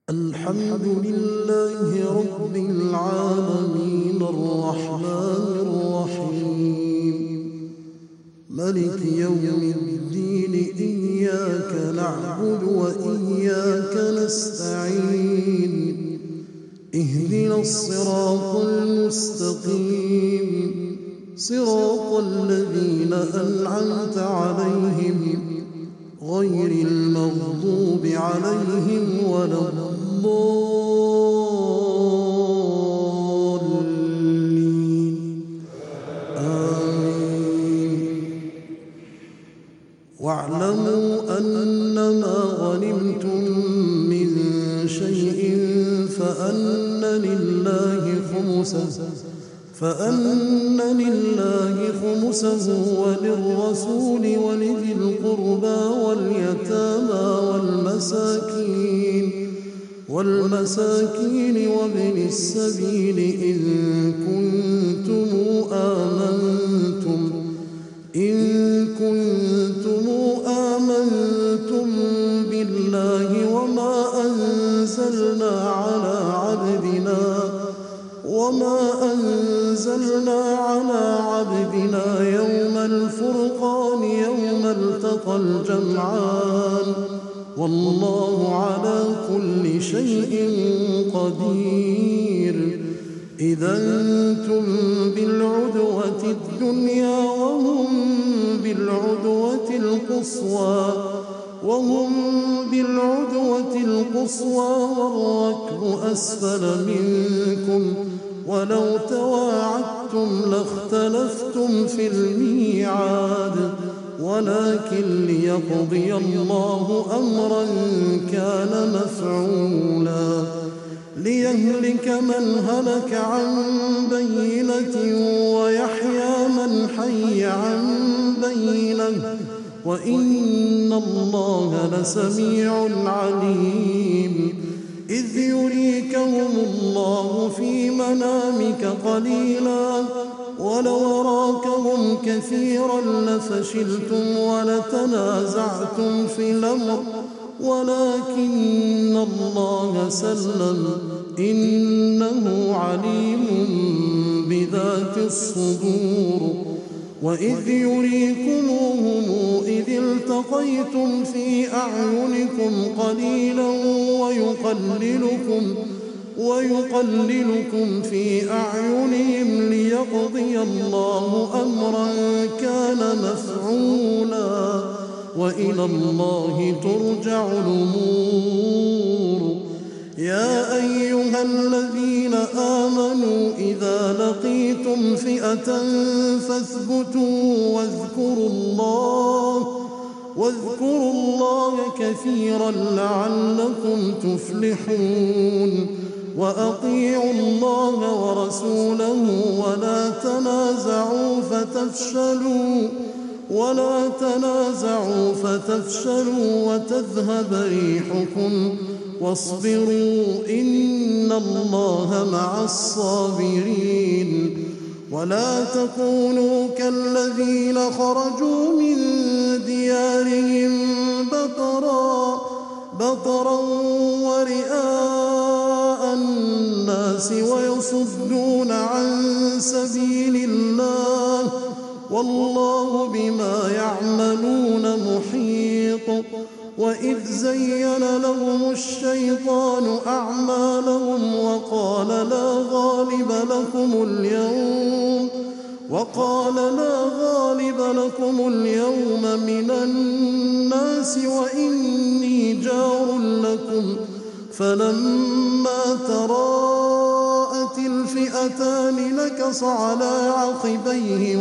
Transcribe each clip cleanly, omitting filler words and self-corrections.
الحمد لله رب العالمين الرحمن الرحيم ملك يوم الدين إياك نعبد وإياك نستعين اهدنا الصراط المستقيم صراط الذين أنعمت عليهم غير المغضوب عليهم ولا الضالين آمين. واعلموا أنما غنمتم من شيء فأن لله خمسه وللرسول ولذي القربى واليتامى والمساكين وابن السبيل إن كنتم آمنتم بالله وما أنزلنا على عبدنا يوم الفرقان يوم التقى الجمعان والله على كل شيء قدير. إذا أنتم بالعدوة الدنيا وهم بالعدوة القصوى والركب أسفل منكم ولو تواعدتم لاختلفتم في الميعاد ولكن ليقضي الله أمرا كان مفعولا ليهلك من هلك عن بينة ويحيى من حي عن بينة وإن الله لسميع عليم. إذ يريكهم الله في منامك قليلا ولو أراكهم كثيرا لفشلتم ولتنازعتم في الأمر ولكن الله سلم إنه عليم بذات الصدور. وإذ يريكموهم إذ التقيتم في أعينكم قليلا ويقللكم في أعينهم ليقضي الله أمرا كان مفعولا وإلى الله ترجع الأمور. يا أيها الذين آمنوا إذا لقيتم فئة فاثبتوا واذكروا الله كثيرا لعلكم تفلحون. وأطيعوا الله ورسوله ولا تنازعوا فتفشلوا وتذهب ريحكم واصبروا إن الله مع الصابرين. ولا تكونوا كالذين خرجوا من ديارهم بطرا ورئاء الناس ويصدون عن سبيل الله والله بما يعملون محيط. وإذ زين لهم الشيطان أعمالهم وقال لا غالب لكم اليوم من الناس وإني جار لكم فلما تراءت الفئتان نكص على عقبيه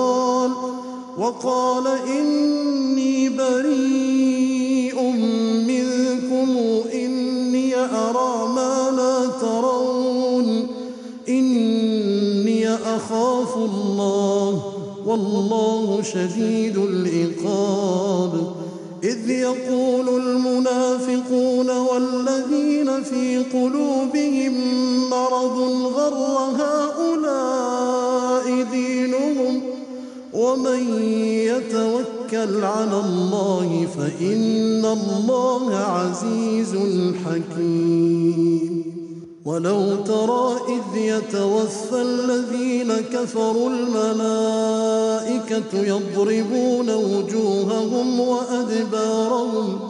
وقال إني بريء منكم إني أرى ما لا ترون إني أخاف الله والله شديد العقاب. إذ يقول المنافقون والذين في قلوبهم مرض غر هؤلاء دينهم ومن يتوكل وتوكل على الله فإن الله عزيز حكيم. ولو ترى إذ يتوفى الذين كفروا الملائكة يضربون وجوههم وأدبارهم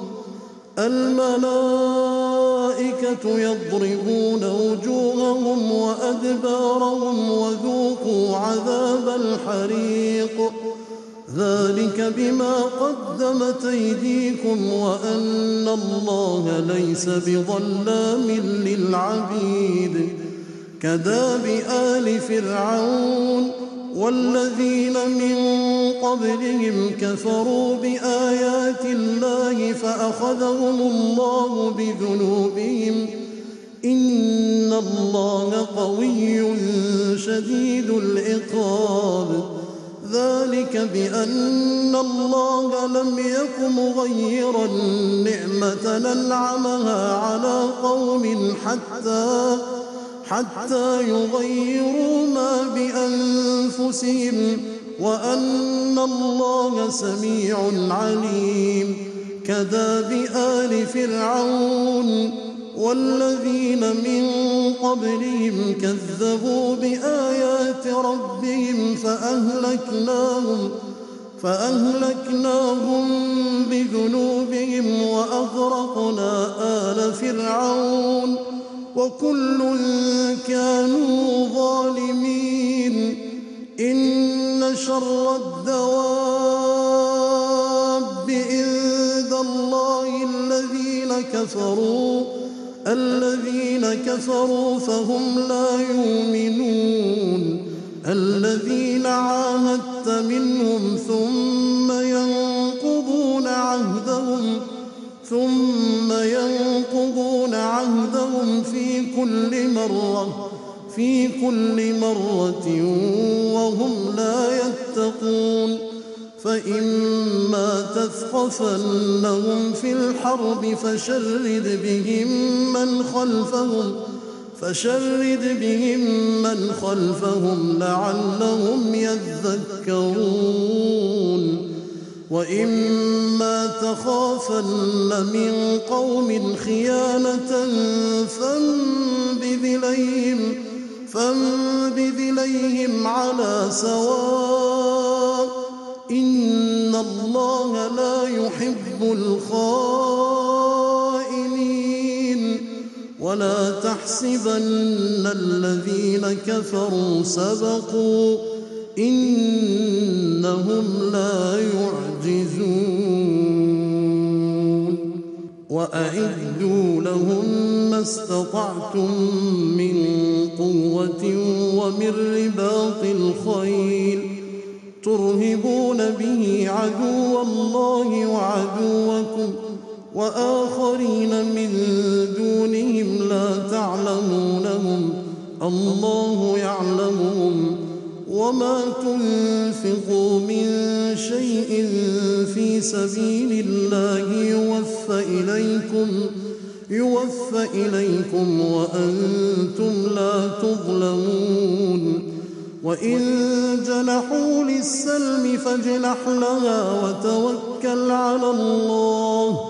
وذوقوا عذاب الحريق ذلك بما قدمت أيديكم وأن الله ليس بظلام للعبيد. كداب آل فرعون والذين من قبلهم كفروا بآيات الله فأخذهم الله بذنوبهم إن الله قوي شديد العقاب. ذلك بأن الله لم يك مغيرا نعمة أنعمها على قوم حتى يغيروا ما بأنفسهم وأن الله سميع عليم. كداب آل فرعون والذين من قبلهم كذبوا بآيات ربهم فأهلكناهم بذنوبهم وأغرقنا آل فرعون وكل كانوا ظالمين. إن شر الدواب عند الله الذين كفروا فهم لا يؤمنون. الذين عاهدت منهم ثم ينقضون عهدهم في كل مرة وهم لا يتقون. فإما تثقفنهم في الحرب فشرد بهم من خلفهم لعلهم يذكرون. وإما تخافن من قوم خيانة فانبذ إليهم على سواء إن الله لا يحب الخائنين. ولا تحسبن الذين كفروا سبقوا إنهم لا يعجزون. وأعدوا لهم ما استطعتم من قوة ومن رباط الخيل ترهبون به عدو الله وعدوكم وآخرين من دونهم لا تعلمونهم الله يعلمهم. وما تنفقوا من شيء في سبيل الله يوفى إليكم وأنتم لا تظلمون. وإن جنحوا للسلم فاجنح لها وتوكل على الله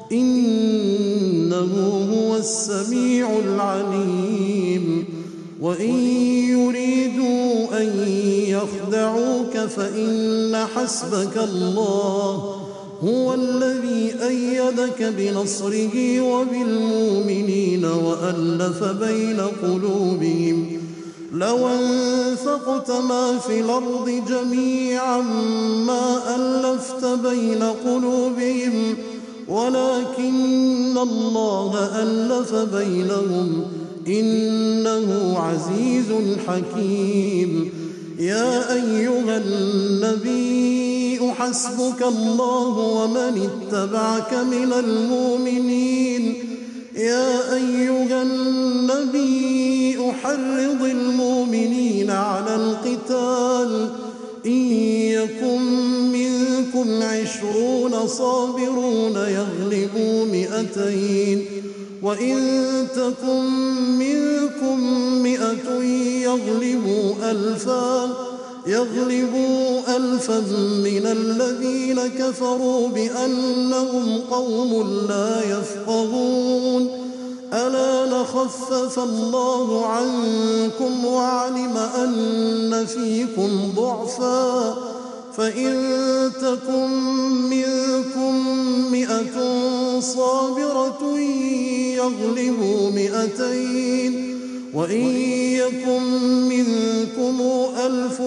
إنه هو السميع العليم. وإن يريدوا أن يخدعوك فإن حسبك الله هو الذي أيدك بنصره وبالمؤمنين وألف بين قلوبهم. لو أنفقت ما في الأرض جميعا ما ألفت بين قلوبهم ولكن الله ألف بينهم إنه عزيز حكيم. يا أيها النبي حسبك الله ومن اتبعك من المؤمنين. يا أيها النبي حرض المؤمنين على القتال إن يكن منكم 20 صابرون يغلبوا 200 وإن تكن منكم 100 يغلبوا 1000 يغلبوا ألفا من الذين كفروا بأنهم قوم لا يفقهون ألا خفف الله عنكم وعلم أن فيكم ضعفا فإن تكن منكم 100 صابرة يغلبوا 200 وإن يكن منكم 1000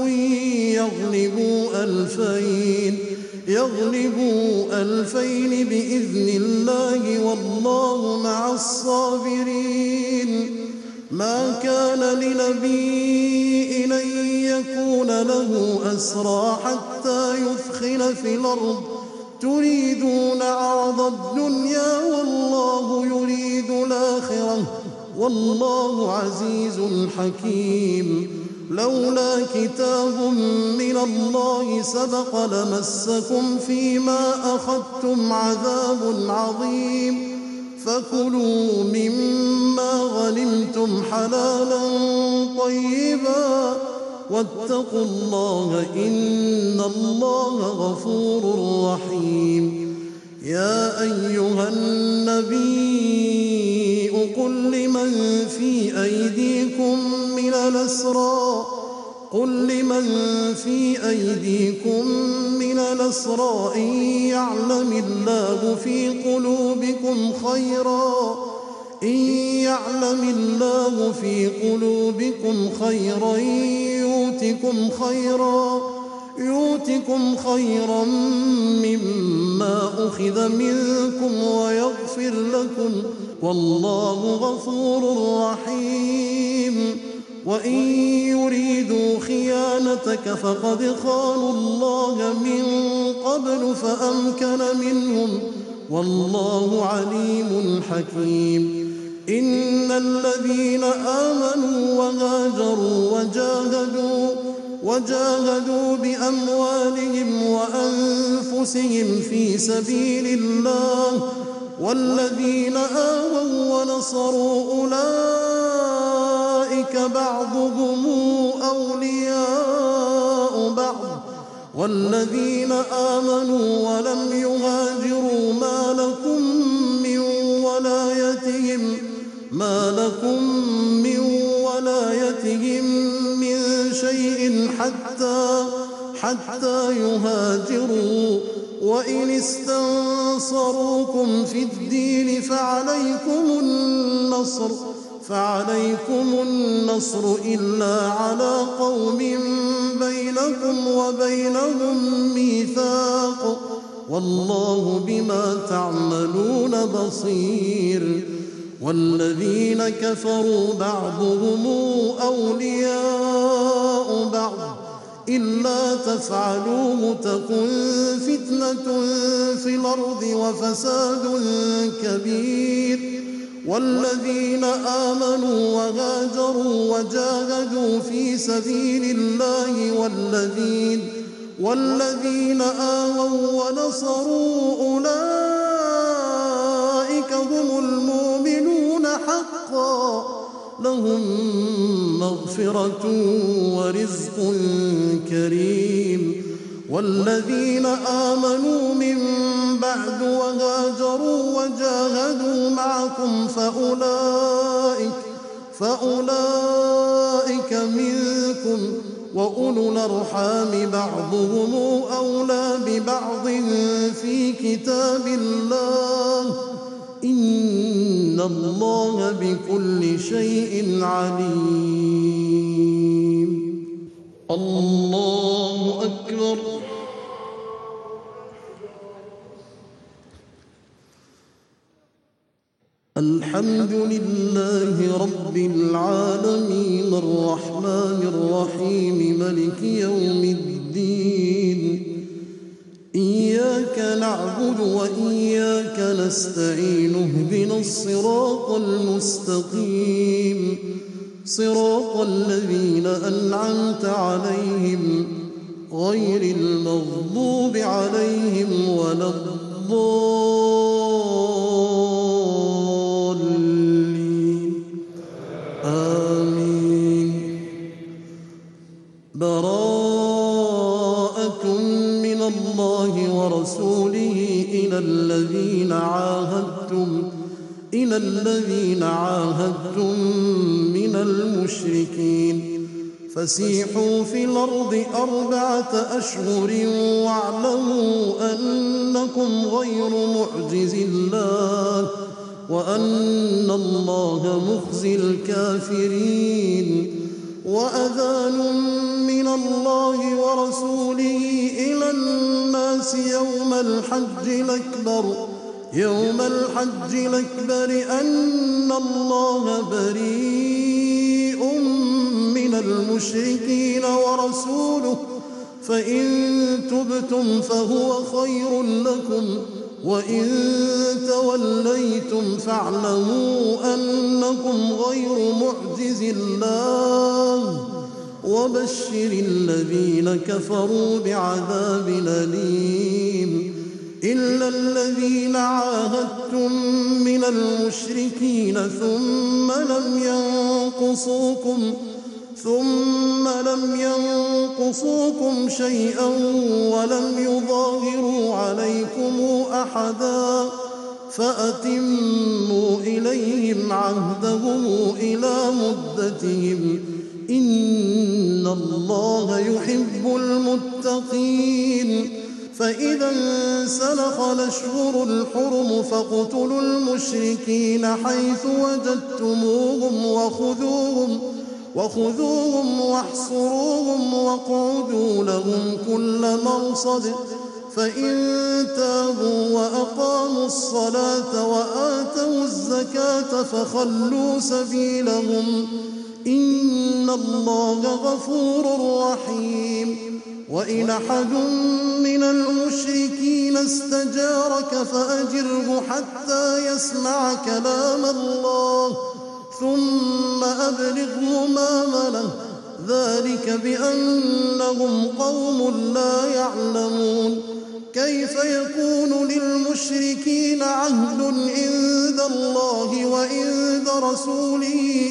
يغلبوا 2000 بإذن الله والله مع الصابرين. ما كان لنبي أن يكون له أسرى حتى يثخن في الأرض تريدون عرض الدنيا والله يريد الآخرة والله عزيز حكيم. لولا كتاب من الله سبق لمسكم فيما أخذتم عذاب عظيم فكلوا مما غنمتم حلالا طيبا واتقوا الله إن الله غفور رحيم. يا أيها النبي قل لمن في أيديكم من الأسرى إن يعلم الله في قلوبكم خيرا يؤتكم خيرا مما أخذ منكم ويغفر لكم والله غفور رحيم. وإن يريدوا خيانتك فقد خانوا الله من قبل فأمكن منهم والله عليم حكيم. إن الذين آمنوا وهاجروا وجاهدوا بأموالهم وأنفسهم في سبيل الله والذين آووا ونصروا أولئك بعضهم أولياء بعض والذين آمنوا ولم يهاجروا ما لكم من ولايتهم من شيء حتى يهاجروا وإن استنصروكم في الدين فعليكم النصر إلا على قوم بينكم وبينهم ميثاق والله بما تعملون بصير. والذين كفروا بعضهم أولياء بعض إلا تفعلوه تكن فتنة في الأرض وفساد كبير. والذين آمنوا وهاجروا وجاهدوا في سبيل الله والذين آووا ونصروا أولئك هم المؤمنون حقا لهم مغفرة ورزق كريم. والذين آمنوا من بعد وهاجروا وجاهدوا معكم فأولئك منكم وأولو الأرحام بعضهم أولى ببعض في كتاب الله إن الله بكل شيء عليم. الله أكبر. الحمد لله رب العالمين الرحمن الرحيم ملك يوم الدين إياك نعبد وإياك نستعين اهدنا الصراط المستقيم صراط الذين أنعمت عليهم غير المغضوب عليهم ولا الضالين آمين. براءة إلا الذين عاهدتم من المشركين فسيحوا في الأرض 4 أشهر واعلموا أنكم غير معجز الله وأن الله مخزي الكافرين وأذان من الله ورسوله إلى الناس يوم الحج الأكبر أن الله بريء من المشركين ورسوله فإن تبتم فهو خير لكم وإن توليتم فاعلموا أنكم غير معجز الله وبشر الذين كفروا بعذاب أليم إلا الذين عاهدتم من المشركين ثم لم ينقصوكم شيئا ولم يظاهروا عليكم أحدا فأتموا إليهم عهدهم إلى مدتهم إن الله يحب المتقين فإذا انسلخ الأشهر الحرم فاقتلوا المشركين حيث وجدتموهم وخذوهم واحصروهم واقعدوا لهم كل مرصد فإن تابوا وأقاموا الصلاة وآتوا الزكاة فخلوا سبيلهم إن الله غفور رحيم وإن أحد من المشركين استجارك فأجره حتى يسمع كلام الله ثم أبلغه مأمنه ذلك بأنهم قوم لا يعلمون كيف يكون للمشركين عهد عند الله وعند رسوله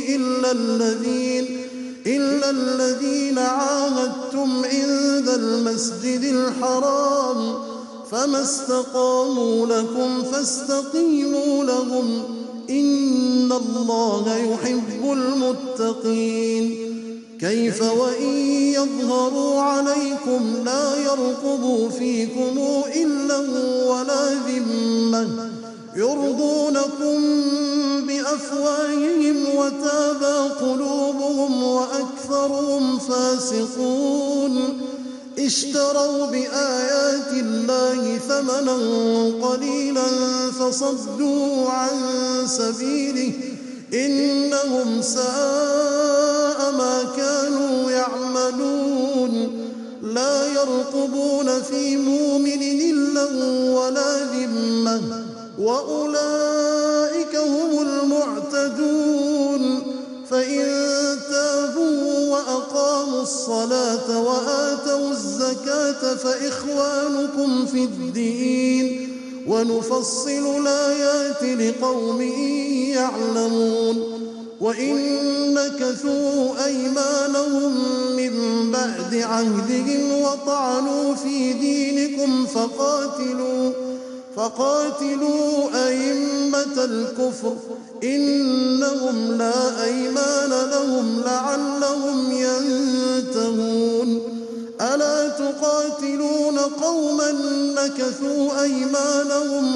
إلا الذين عاهدتم عند المسجد الحرام فما استقاموا لكم فاستقيموا لهم إن الله يحب المتقين كيف وإن يظهروا عليكم لا يرقبوا فيكم إلا ولا ذمة يرضونكم بأفواههم وتابى قلوبهم وأكثرهم فاسقون اشتروا بآيات الله ثمنا قليلا فصدوا عن سبيله إنهم ساء ما كانوا يعملون لا يرقبون في مؤمن إلا ولا ذمة وأولئك هم المعتدون فإن تابوا وأقاموا الصلاة وآتوا الزكاة فإخوانكم في الدين ونفصل الآيات لقوم يعلمون وإن نكثوا أيمانهم من بعد عهدهم وطعنوا في دينكم فقاتلوا أئمة الكفر إنهم لا أيمان لهم لعلهم ينتهون ألا تقاتلون قوما نكثوا أيمانهم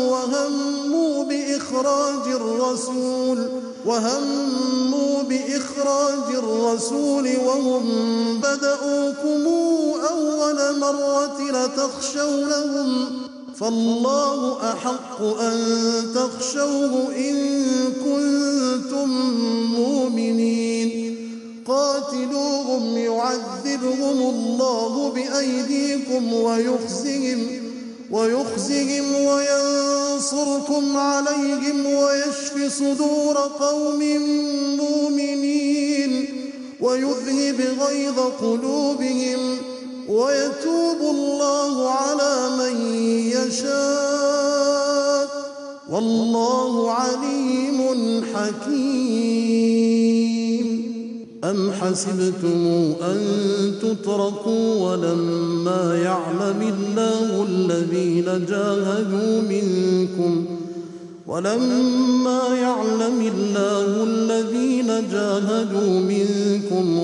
وهموا بإخراج الرسول وهم بدأوكم أول مرة لتخشونهم فالله أحق أن تخشوه إن كنتم مؤمنين قاتلوهم يعذبهم الله بأيديكم ويخزهم وينصركم عليهم ويشف صدور قوم مؤمنين ويذهب غيظ قلوبهم ويتوب الله على من يشاء والله عليم حكيم أم حسبتم أن تتركوا ولما يعلم الله الذين جاهدوا منكم ولما يعلم الله الذين جاهدوا منكم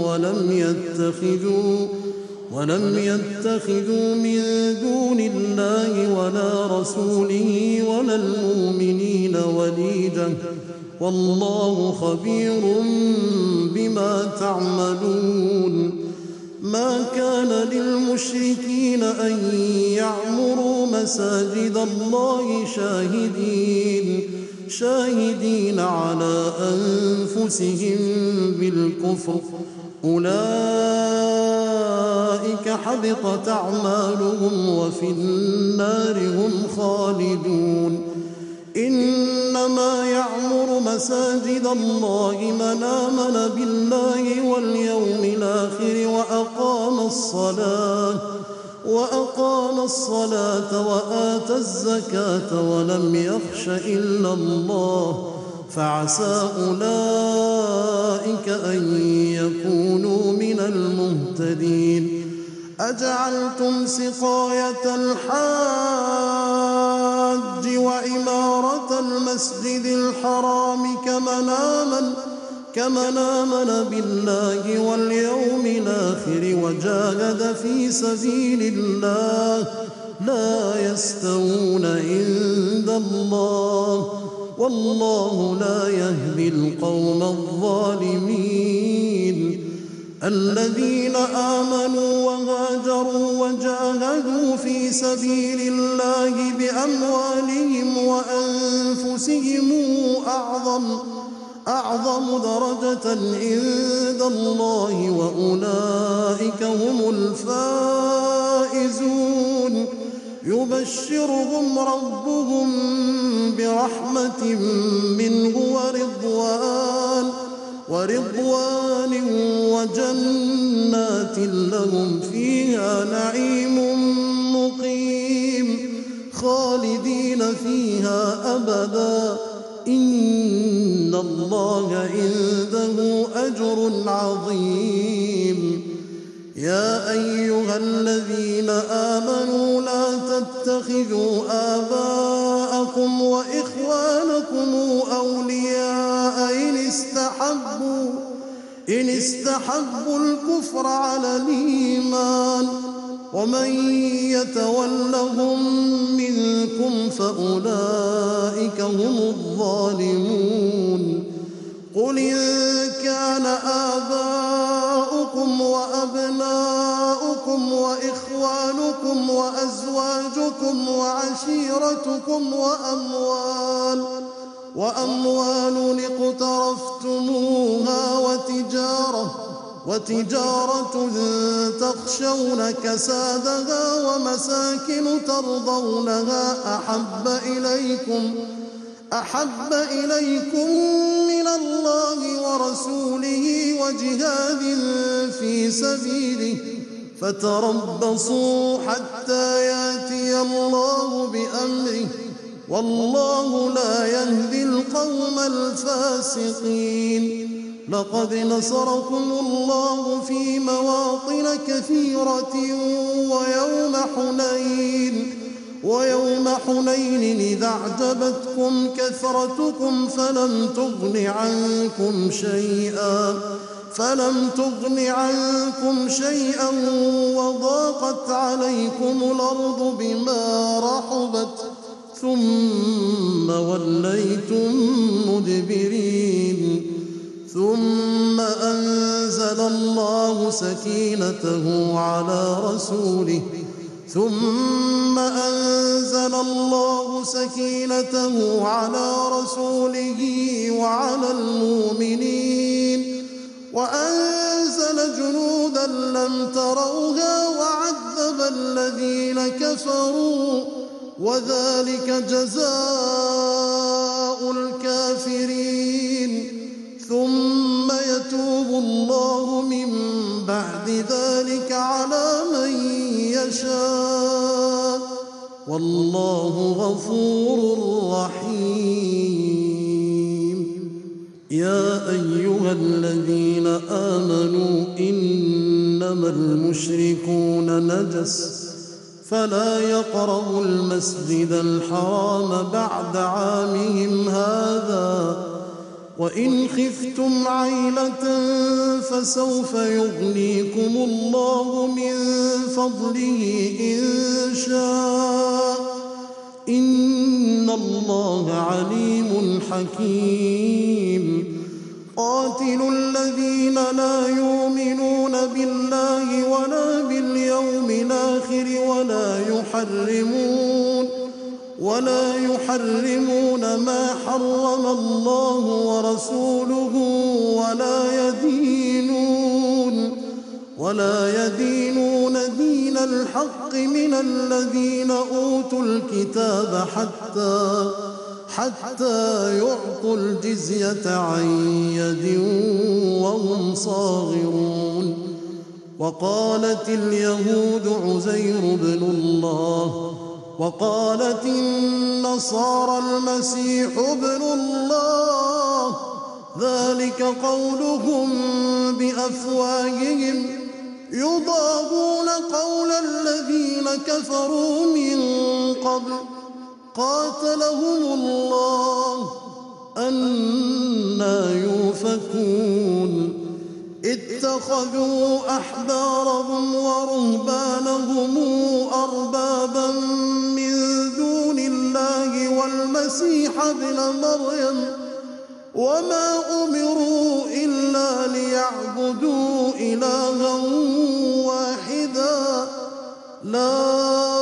ولم يتخذوا من دون الله ولا رسوله ولا المؤمنين وليجة والله خبير بما تعملون. ما كان للمشركين أن يعمروا مساجد الله شاهدين على أنفسهم بالكفر أولئك حبطت أعمالهم وفي النار هم خالدون. إنما يعمر مساجد الله من آمن بالله واليوم الآخر وأقام الصلاة وآتى الزكاة ولم يخش إلا الله فعسى أولئك أن يكونوا من المهتدين. أجعلتم سقاية الحاج وعمارة المسجد الحرام كمن آمن بالله واليوم الآخر وجاهد في سبيل الله لا يستوون عند الله والله لا يهدي القوم الظالمين. الذين آمنوا وهاجروا وجاهدوا في سبيل الله بأموالهم وأنفسهم أعظم درجة عند الله وأولئك هم الفائزون. يبشرهم ربهم برحمة منه ورضوان وجنات لهم فيها نعيم مقيم خالدين فيها أبدا إن الله عنده أجر عظيم. يا أيها الذين آمنوا لا تتخذوا آباءكم وإخوانكم أولياء إن استحبوا الكفر على الإيمان ومن يتولهم منكم فأولئك هم الظالمون. قل إن كان آباؤكم وأبناؤكم وإخوانكم وأزواجكم وعشيرتكم وأموال اقترفتموها وتجارة تخشون كسادها ومساكن ترضونها أحب إليكم من الله ورسوله وجهاد في سبيله فتربصوا حتى يأتي الله بأمره والله لا يهدي القوم الفاسقين. لقد نصركم الله في مواطن كثيرة ويوم حنين إذا أعجبتكم كثرتكم فلم تغن عنكم شيئا وضاقت عليكم الأرض بما رحبت ثم وليتم مدبرين. ثم أنزل الله سكينته على رسوله وعلى المؤمنين وأنزل جنودا لم تروها وعذب الذين كفروا وذلك جزاء الكافرين. ثم يتوب الله من بعد ذلك على من يشاء والله غفور رحيم. يا أيها الذين آمنوا إنما المشركون نجس فلا يقربوا المسجد الحرام بعد عامهم هذا وإن خفتم عيلة فسوف يغنيكم الله من فضله إن شاء إن الله عليم حكيم قاتلوا الذين لا يؤمنون بالله ولا باليوم الآخر ولا يحرمون ما حرم الله ورسوله ولا يدينون دين الحق من الذين أوتوا الكتاب حتى يعطوا الجزية عن يد وهم صاغرون وقالت اليهود عزير بن الله وقالت النصارى المسيح ابن الله ذلك قولهم بأفواههم يضاهون قول الذين كفروا من قبل قاتلهم الله أنى يؤفكون اتخذوا أحبارهم ورهبانهم أربابا من دون الله والمسيح ابن مريم وما أمروا إلا ليعبدوا إلها واحدا لا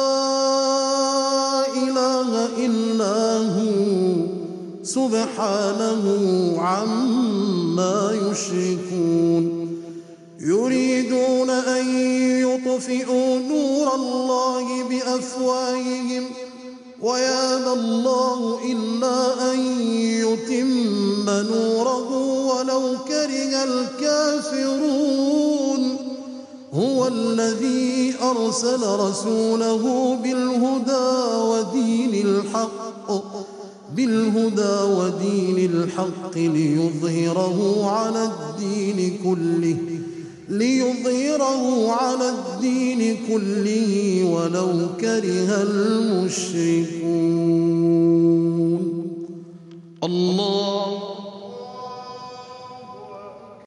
إله إلا هو سبحانه عما يشركون يريدون أن يطفئوا نور الله بأفواههم ويابى الله إلا أن يتم نوره ولو كره الكافرون هو الذي أرسل رسوله بالهدى ودين الحق ليظهره على الدين كله ولو كره المشركون الله